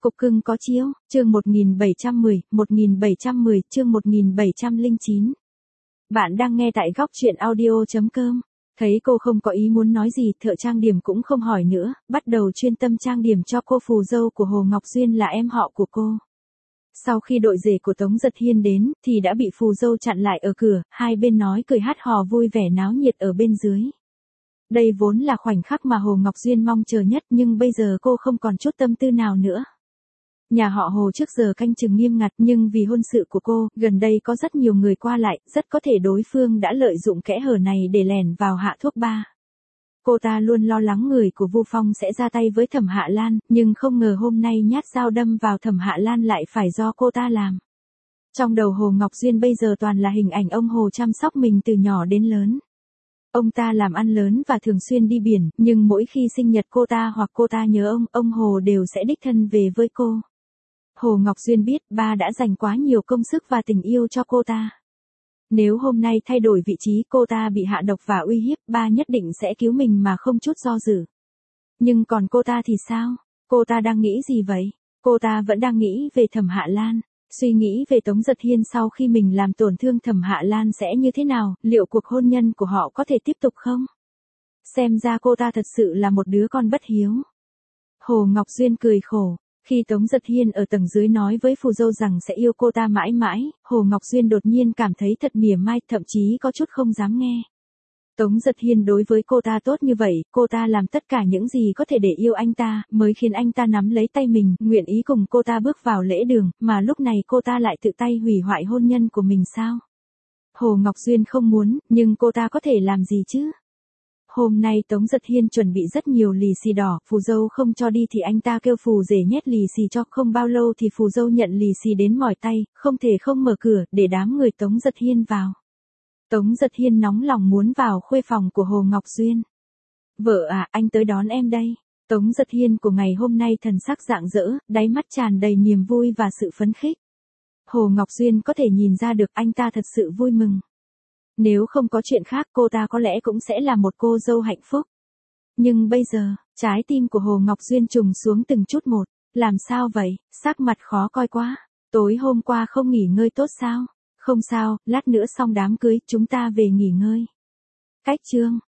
Cục cưng có chiếu, chương 1710, chương 1709. Bạn đang nghe tại góc truyện audio.com. Thấy cô không có ý muốn nói gì, thợ trang điểm cũng không hỏi nữa, bắt đầu chuyên tâm trang điểm cho cô. Phù dâu của Hồ Ngọc Duyên là em họ của cô. Sau khi đội rể của Tống Giật Hiên đến, thì đã bị phù dâu chặn lại ở cửa, hai bên nói cười hát hò vui vẻ náo nhiệt ở bên dưới. Đây vốn là khoảnh khắc mà Hồ Ngọc Duyên mong chờ nhất, nhưng bây giờ cô không còn chút tâm tư nào nữa. Nhà họ Hồ trước giờ canh chừng nghiêm ngặt, nhưng vì hôn sự của cô, gần đây có rất nhiều người qua lại, rất có thể đối phương đã lợi dụng kẽ hở này để lẻn vào hạ thuốc ba. Cô ta luôn lo lắng người của Vu Phong sẽ ra tay với Thẩm Hạ Lan, nhưng không ngờ hôm nay nhát dao đâm vào Thẩm Hạ Lan lại phải do cô ta làm. Trong đầu Hồ Ngọc Duyên bây giờ toàn là hình ảnh ông Hồ chăm sóc mình từ nhỏ đến lớn. Ông ta làm ăn lớn và thường xuyên đi biển, nhưng mỗi khi sinh nhật cô ta hoặc cô ta nhớ ông Hồ đều sẽ đích thân về với cô. Hồ Ngọc Duyên biết ba đã dành quá nhiều công sức và tình yêu cho cô ta. Nếu hôm nay thay đổi vị trí cô ta bị hạ độc và uy hiếp, ba nhất định sẽ cứu mình mà không chút do dự. Nhưng còn cô ta thì sao? Cô ta đang nghĩ gì vậy? Cô ta vẫn đang nghĩ về Thẩm Hạ Lan. Suy nghĩ về Tống Giật Hiên sau khi mình làm tổn thương Thẩm Hạ Lan sẽ như thế nào, liệu cuộc hôn nhân của họ có thể tiếp tục không? Xem ra cô ta thật sự là một đứa con bất hiếu. Hồ Ngọc Duyên cười khổ. Khi Tống Giật Hiên ở tầng dưới nói với phù dâu rằng sẽ yêu cô ta mãi mãi, Hồ Ngọc Duyên đột nhiên cảm thấy thật mỉa mai, thậm chí có chút không dám nghe. Tống Giật Hiên đối với cô ta tốt như vậy, cô ta làm tất cả những gì có thể để yêu anh ta, mới khiến anh ta nắm lấy tay mình, nguyện ý cùng cô ta bước vào lễ đường, mà lúc này cô ta lại tự tay hủy hoại hôn nhân của mình sao? Hồ Ngọc Duyên không muốn, nhưng cô ta có thể làm gì chứ? Hôm nay Tống Giật Hiên chuẩn bị rất nhiều lì xì đỏ, phù dâu không cho đi thì anh ta kêu phù rể nhét lì xì cho, không bao lâu thì phù dâu nhận lì xì đến mỏi tay, không thể không mở cửa, để đám người Tống Giật Hiên vào. Tống Giật Hiên nóng lòng muốn vào khuê phòng của Hồ Ngọc Duyên. Vợ à, anh tới đón em đây. Tống Giật Hiên của ngày hôm nay thần sắc rạng rỡ, đáy mắt tràn đầy niềm vui và sự phấn khích. Hồ Ngọc Duyên có thể nhìn ra được anh ta thật sự vui mừng. Nếu không có chuyện khác cô ta có lẽ cũng sẽ là một cô dâu hạnh phúc. Nhưng bây giờ, trái tim của Hồ Ngọc Duyên trùng xuống từng chút một. Làm sao vậy, sắc mặt khó coi quá. Tối hôm qua không nghỉ ngơi tốt sao? Không sao, lát nữa xong đám cưới chúng ta về nghỉ ngơi. Cách chương.